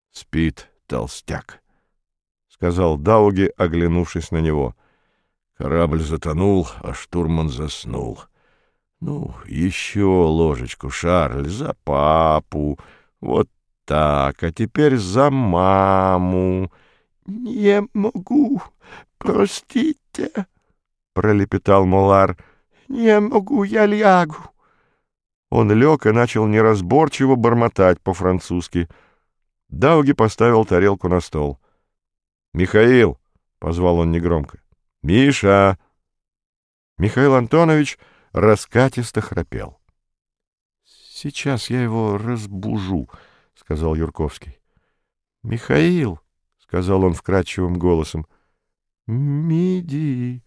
— Спит толстяк, — сказал Дауги, оглянувшись на него. Корабль затонул, а штурман заснул. Ну, еще ложечку, Шарль, за папу. Вот так, а теперь за маму. — Не могу, простите, — пролепетал Молар. — Не могу, я лягу. Он лег и начал неразборчиво бормотать по-французски. Дауги поставил тарелку на стол. — Михаил! — позвал он негромко. — Миша! Михаил Антонович раскатисто храпел. — Сейчас я его разбужу, — сказал Юрковский. — Михаил, — сказал он вкрадчивым голосом, — мидии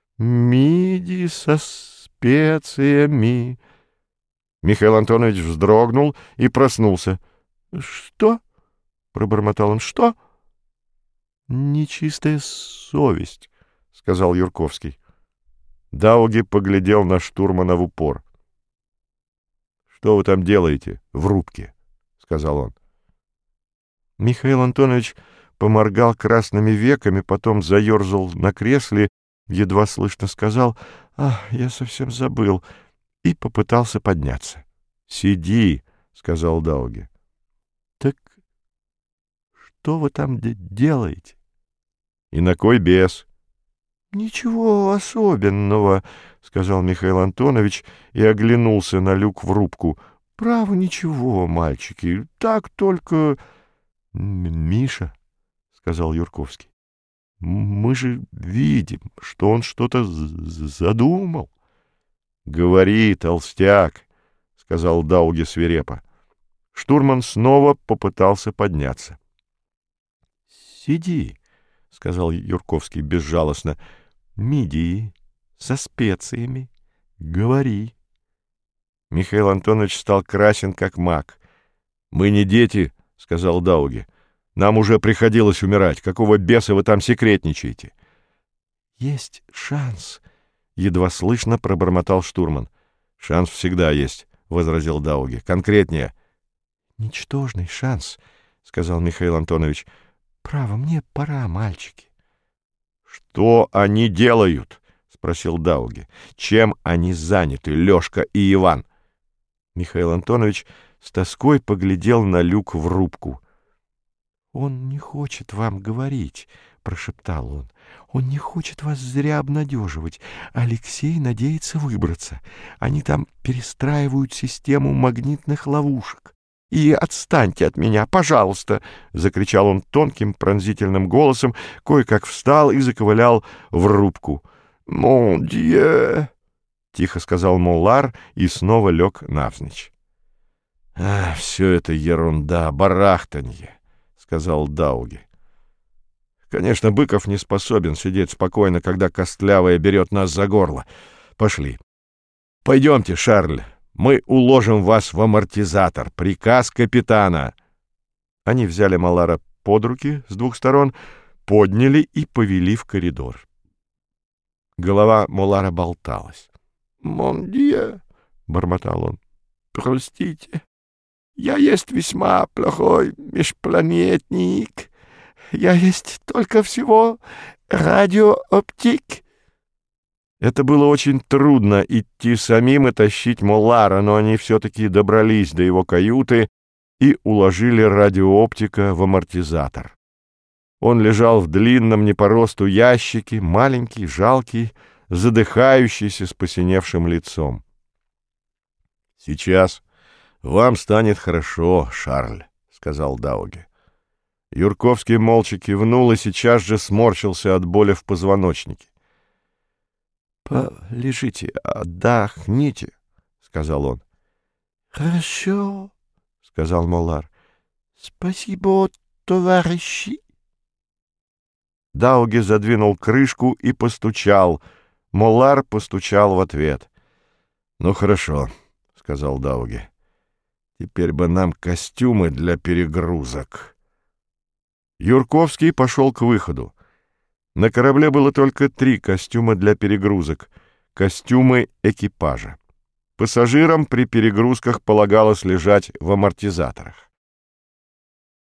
со специями. Михаил Антонович вздрогнул и проснулся. — Что? — пробормотал он. — Что? — Нечистая совесть, — сказал Юрковский. Дауги поглядел на штурмана в упор. — Что вы там делаете в рубке? — сказал он. Михаил Антонович поморгал красными веками, потом заерзал на кресле, едва слышно сказал: «Ах, я совсем забыл», и попытался подняться. «Сиди», — сказал Дауги. «Так что вы там делаете?» «И на кой бес?» «Ничего особенного», — сказал Михаил Антонович и оглянулся на люк в рубку. «Право, ничего, мальчики, так только...» «Миша», — сказал Юрковский, — «мы же видим, что он что-то задумал». «Говори, толстяк», — сказал Дауги свирепо. Штурман снова попытался подняться. «Сиди», — сказал Юрковский безжалостно, — «мидии со специями. Говори». Михаил Антонович стал красен, как мак. «Мы не дети», — сказал Дауги. «Нам уже приходилось умирать. Какого беса вы там секретничаете?» «Есть шанс», — едва слышно пробормотал штурман. «Шанс всегда есть», — возразил Дауги. «Конкретнее». «Ничтожный шанс», — сказал Михаил Антонович. «Право, мне пора, мальчики». «Что они делают?» — спросил Дауги. «Чем они заняты, Лёшка и Иван?» Михаил Антонович с тоской поглядел на люк в рубку. «Он не хочет вам говорить», — прошептал он. «Он не хочет вас зря обнадеживать. Алексей надеется выбраться. Они там перестраивают систему магнитных ловушек. И отстаньте от меня, пожалуйста!» — закричал он тонким пронзительным голосом, кое-как встал и заковылял в рубку. «Мон дье!» — тихо сказал Молар и снова лег навзничь. «Все это ерунда, барахтанье», — сказал Дауги. «Конечно, Быков не способен сидеть спокойно, когда Костлявая берет нас за горло. Пошли. Пойдемте, Шарль, мы уложим вас в амортизатор. Приказ капитана». Они взяли Молара под руки с двух сторон, подняли и повели в коридор. Голова Молара болталась. «Мон дье», — бормотал он, — «простите, я есть весьма плохой межпланетник. Я есть только всего радиооптик». Это было очень трудно идти самим и тащить Молара, но они все-таки добрались до его каюты и уложили радиооптика в амортизатор. Он лежал в длинном не по росту ящике, маленький, жалкий, задыхающийся с посиневшим лицом. «Сейчас вам станет хорошо, Шарль», — сказал Дауги. Юрковский молча кивнул и сейчас же сморщился от боли в позвоночнике. «Полежите, отдохните», — сказал он. «Хорошо», — сказал Молар. «Спасибо, товарищи». Дауги задвинул крышку и постучал. Молар постучал в ответ. «Ну, хорошо», — сказал Дауги. «Теперь бы нам костюмы для перегрузок». Юрковский пошел к выходу. На корабле было только 3 костюма для перегрузок — костюмы экипажа. Пассажирам при перегрузках полагалось лежать в амортизаторах.